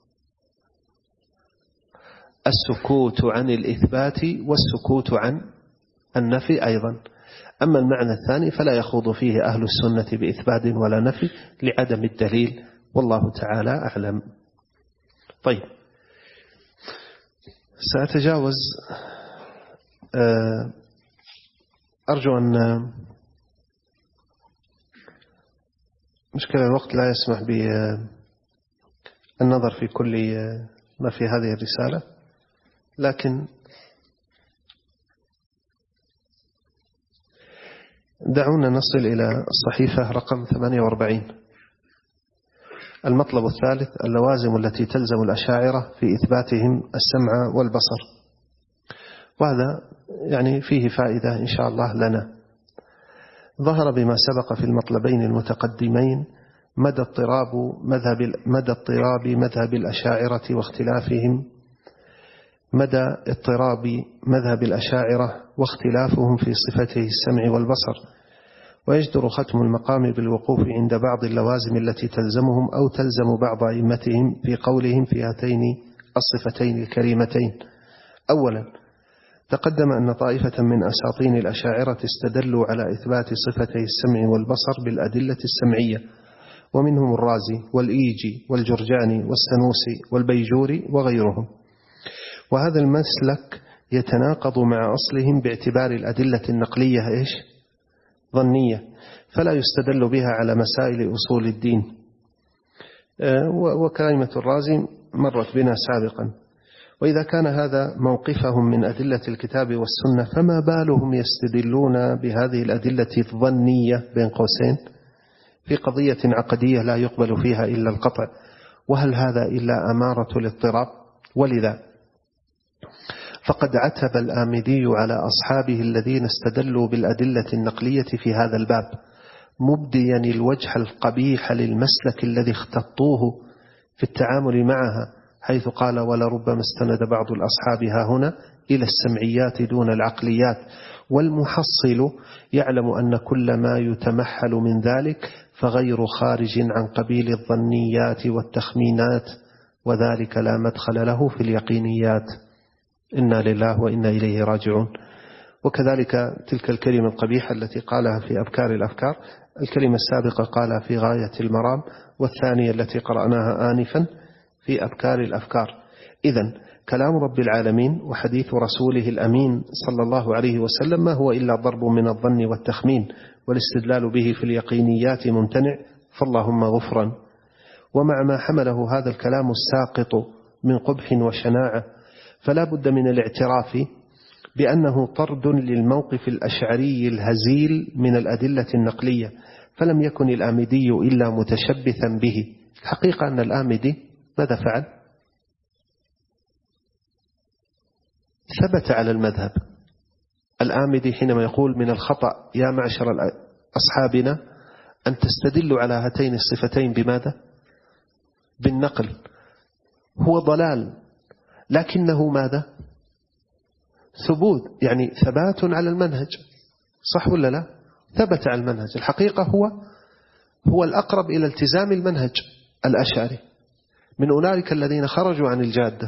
Speaker 2: السكوت عن الإثبات والسكوت عن النفي أيضا. أما المعنى الثاني فلا يخوض فيه أهل السنة بإثبات ولا نفي لعدم الدليل، والله تعالى أعلم. طيب، سأتجاوز، أرجو أن مشكلة الوقت لا يسمح بالنظر في كل ما في هذه الرسالة، لكن دعونا نصل إلى الصحيفة رقم 48. المطلب الثالث: اللوازم التي تلزم الأشاعرة في إثباتهم السمع والبصر. وهذا يعني فيه فائدة إن شاء الله لنا. ظهر بما سبق في المطلبين المتقدمين مدى اضطراب مذهب الأشاعرة واختلافهم، مدى اضطراب مذهب الأشاعرة واختلافهم في صفته السمع والبصر. ويجدر ختم المقام بالوقوف عند بعض اللوازم التي تلزمهم أو تلزم بعض أئمتهم في قولهم في هاتين الصفتين الكريمتين. أولا، تقدم أن طائفة من أساطين الأشاعرة استدلوا على إثبات صفتي السمع والبصر بالأدلة السمعية، ومنهم الرازي والإيجي والجرجاني والسنوسي والبيجوري وغيرهم. وهذا المسلك يتناقض مع أصلهم باعتبار الأدلة النقلية ظنية، فلا يستدل بها على مسائل أصول الدين. وكلمة الرازي مرت بنا سابقا. وإذا كان هذا موقفهم من أدلة الكتاب والسنة، فما بالهم يستدلون بهذه الأدلة الظنية بين قوسين في قضية عقدية لا يقبل فيها إلا القطع؟ وهل هذا إلا أمارة الاضطراب؟ ولذا فقد عتب الآمدي على أصحابه الذين استدلوا بالأدلة النقلية في هذا الباب، مبديا الوجه القبيح للمسلك الذي اختطوه في التعامل معها، حيث قال: ولربما استند بعض الأصحاب هنا إلى السمعيات دون العقليات، والمحصل يعلم أن كل ما يتمحل من ذلك فغير خارج عن قبيل الظنيات والتخمينات، وذلك لا مدخل له في اليقينيات. إنا لله وإنا إليه راجعون. وكذلك تلك الكلمة القبيحة التي قالها في أبكار الأفكار، الكلمة السابقة قالها في غاية المرام، والثانية التي قرأناها آنفا في أبكار الأفكار. إذن كلام رب العالمين وحديث رسوله الأمين صلى الله عليه وسلم ما هو إلا ضرب من الظن والتخمين، والاستدلال به في اليقينيات ممتنع، فاللهم غفرا. ومع ما حمله هذا الكلام الساقط من قبح وشناعة، فلا بد من الاعتراف بأنه طرد للموقف الأشعري الهزيل من الأدلة النقلية، فلم يكن الآمدي إلا متشبثا به. الحقيقة أن الآمدي ماذا فعل؟ ثبت على المذهب. الآمدي حينما يقول من الخطأ يا معشر أصحابنا أن تستدلوا على هاتين الصفتين بماذا؟ بالنقل، هو ضلال، لكنه ماذا؟ ثبوت، يعني ثبات على المنهج، صح ولا لا؟ ثبت على المنهج. الحقيقة هو الأقرب إلى التزام المنهج الأشعري من أولئك الذين خرجوا عن الجادة.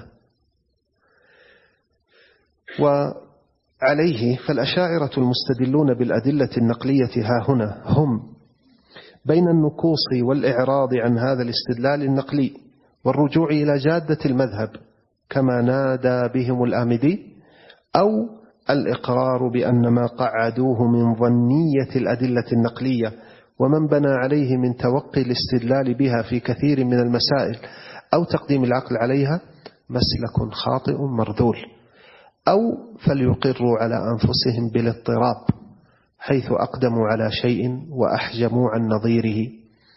Speaker 2: وعليه فالأشاعرة المستدلون بالأدلة النقلية ها هنا هم بين النكوص والإعراض عن هذا الاستدلال النقلي والرجوع إلى جادة المذهب كما نادى بهم الآمدي، أو الإقرار بأن ما قعدوه من ظنية الأدلة النقلية ومن بنى عليه من توقي الاستدلال بها في كثير من المسائل أو تقديم العقل عليها مسلك خاطئ مرذول، أو فليقروا على أنفسهم بالاضطراب حيث أقدموا على شيء وأحجموا عن نظيره.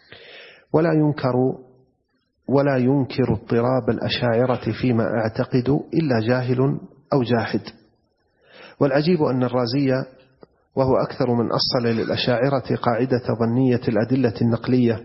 Speaker 2: ولا ينكر اضطراب الأشاعرة فيما أعتقد إلا جاهل أو جاحد. والعجيب أن الرازي وهو أكثر من أصل للأشاعرة قاعدة ظنية الأدلة النقلية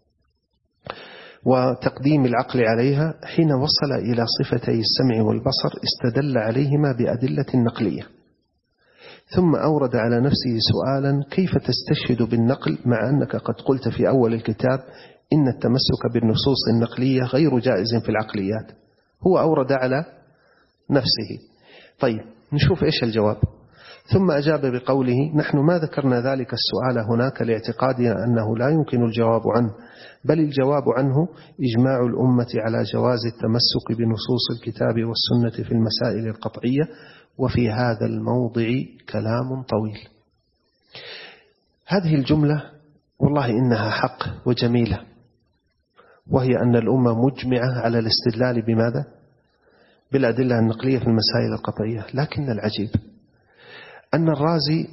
Speaker 2: وتقديم العقل عليها، حين وصل إلى صفتي السمع والبصر استدل عليهما بأدلة نقلية، ثم أورد على نفسه سؤالا: كيف تستشهد بالنقل مع أنك قد قلت في أول الكتاب إن التمسك بالنصوص النقلية غير جائز في العقليات؟ هو أورد على نفسه. طيب نشوف إيش الجواب. ثم أجاب بقوله: نحن ما ذكرنا ذلك السؤال هناك لاعتقادنا أنه لا يمكن الجواب عنه، بل الجواب عنه إجماع الأمة على جواز التمسك بنصوص الكتاب والسنة في المسائل القطعية، وفي هذا الموضع كلام طويل. هذه الجملة والله إنها حق وجميلة، وهي أن الأمة مجمعة على الاستدلال بماذا؟ بالأدلة النقلية في المسائل القطعية. لكن العجيب أن الرازي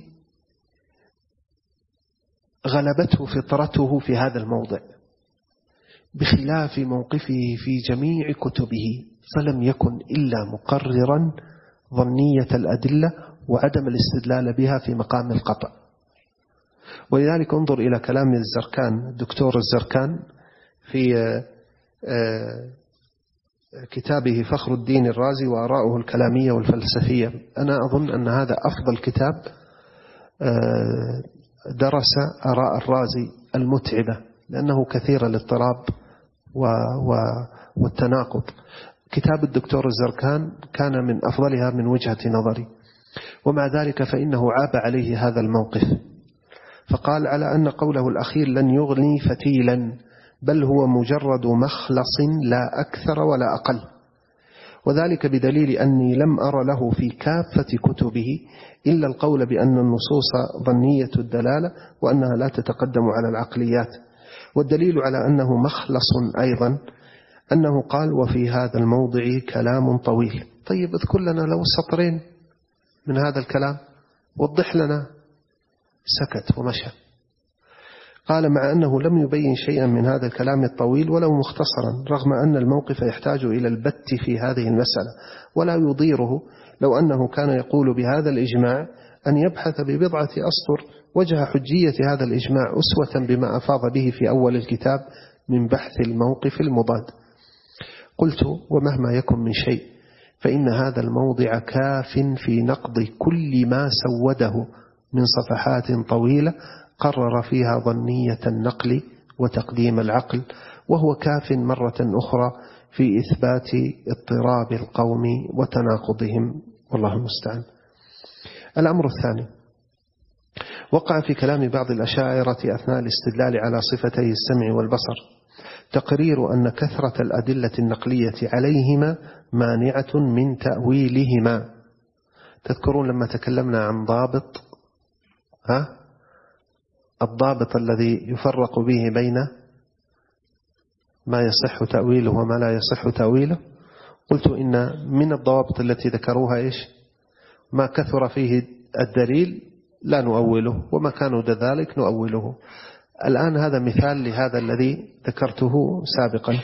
Speaker 2: غلبته فطرته في هذا الموضع بخلاف موقفه في جميع كتبه، فلم يكن إلا مقررا ظنية الأدلة وعدم الاستدلال بها في مقام القطع. ولذلك انظر إلى كلام الزركان، الدكتور الزركان في كتابه فخر الدين الرازي وآراؤه الكلامية والفلسفية. أنا أظن أن هذا أفضل كتاب درس آراء الرازي المتعبة، لأنه كثير الاضطراب والتناقض. كتاب الدكتور الزركان كان من أفضلها من وجهة نظري، ومع ذلك فإنه عاب عليه هذا الموقف، فقال على أن قوله الأخير لن يغني فتيلا، بل هو مجرد مخلص لا أكثر ولا أقل، وذلك بدليل أني لم أر له في كافة كتبه إلا القول بأن النصوص ظنية الدلالة وأنها لا تتقدم على العقليات. والدليل على أنه مخلص أيضا أنه قال: وفي هذا الموضع كلام طويل. طيب اذكر لنا لو سطرين من هذا الكلام، وضح لنا. سكت ومشى. قال: مع أنه لم يبين شيئا من هذا الكلام الطويل ولو مختصرا، رغم أن الموقف يحتاج إلى البت في هذه المسألة، ولا يضيره لو أنه كان يقول بهذا الإجماع أن يبحث ببضعة أسطر وجه حجية هذا الإجماع أسوة بما أفاض به في أول الكتاب من بحث الموقف المضاد. قلت: ومهما يكن من شيء فإن هذا الموضع كاف في نقض كل ما سوده من صفحات طويلة قرر فيها ظنية النقل وتقديم العقل، وهو كاف مرة أخرى في إثبات اضطراب القوم وتناقضهم، والله المستعان. الأمر الثاني: وقع في كلام بعض الأشاعرة أثناء الاستدلال على صفتي السمع والبصر تقرير أن كثرة الأدلة النقلية عليهما مانعة من تأويلهما. تذكرون لما تكلمنا عن ضابط الضابط الذي يفرق به بين ما يصح تأويله وما لا يصح تأويله؟ قلت إن من الضوابط التي ذكروها إيش؟ ما كثر فيه الدليل لا نؤوله، وما كان ذلك نؤوله. الآن هذا مثال لهذا الذي ذكرته سابقا.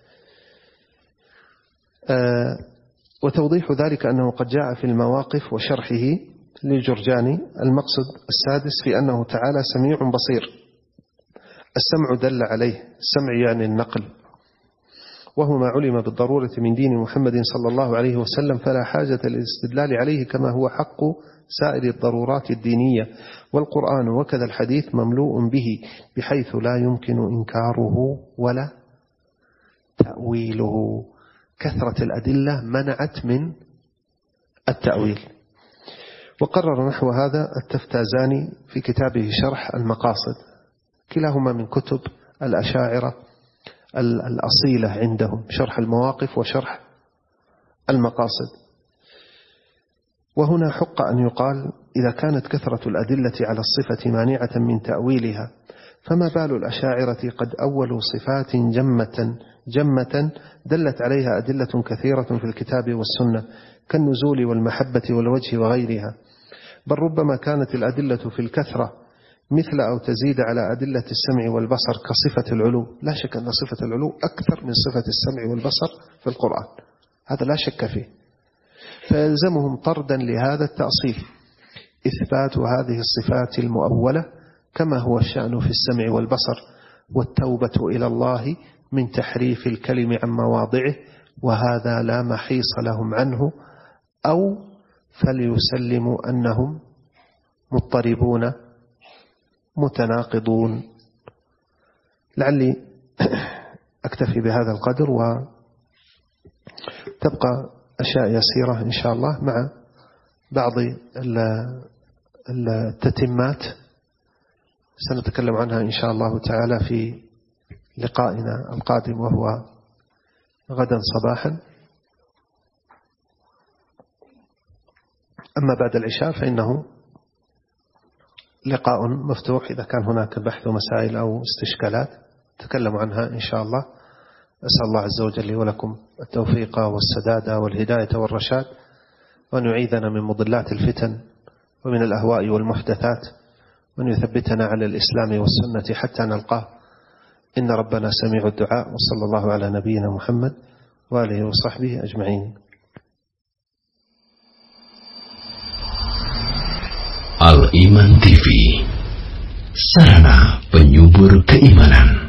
Speaker 2: وتوضيح ذلك أنه قد جاء في المواقف وشرحه للجرجاني المقصد السادس في أنه تعالى سميع بصير. السمع دل عليه، السمع يعني النقل، وهو ما علم بالضرورة من دين محمد صلى الله عليه وسلم، فلا حاجة للاستدلال عليه كما هو حق سائر الضرورات الدينية. والقرآن وكذا الحديث مملوء به بحيث لا يمكن إنكاره ولا تأويله. كثرة الأدلة منعت من التأويل. وقرر نحو هذا التفتازاني في كتابه شرح المقاصد، كلاهما من كتب الأشاعرة الأصيلة عندهم، شرح المواقف وشرح المقاصد. وهنا حق أن يقال: إذا كانت كثرة الأدلة على الصفة مانعة من تأويلها، فما بال الأشاعرة قد أولوا صفات جمة دلت عليها أدلة كثيرة في الكتاب والسنة كالنزول والمحبة والوجه وغيرها، بل ربما كانت الأدلة في الكثرة مثل أو تزيد على أدلة السمع والبصر كصفة العلو. لا شك أن صفة العلو أكثر من صفة السمع والبصر في القرآن، هذا لا شك فيه. فيلزمهم طردا لهذا التأصيل إثبات هذه الصفات المؤولة كما هو الشأن في السمع والبصر، والتوبة إلى الله من تحريف الكلم عن مواضعه، وهذا لا محيص لهم عنه، أو فليسلموا أنهم مضطربون متناقضون. لعلي أكتفي بهذا القدر، وتبقى أشياء يسيرة إن شاء الله مع بعض التتمات سنتكلم عنها إن شاء الله تعالى في لقائنا القادم، وهو غدا صباحا. أما بعد العشاء فإنه لقاء مفتوح، إذا كان هناك بحث ومسائل أو استشكالات تكلم عنها إن شاء الله. أسأل الله عز وجل لي ولكم التوفيق والسداد والهداية والرشاد، وأن يعيذنا من مضلات الفتن ومن الأهواء والمحدثات، وأن يثبتنا على الإسلام والسنة حتى نلقاه، إن ربنا سميع الدعاء. وصلى الله على نبينا محمد وآله وصحبه أجمعين.
Speaker 1: Al Iman TV, sarana penyubur keimanan.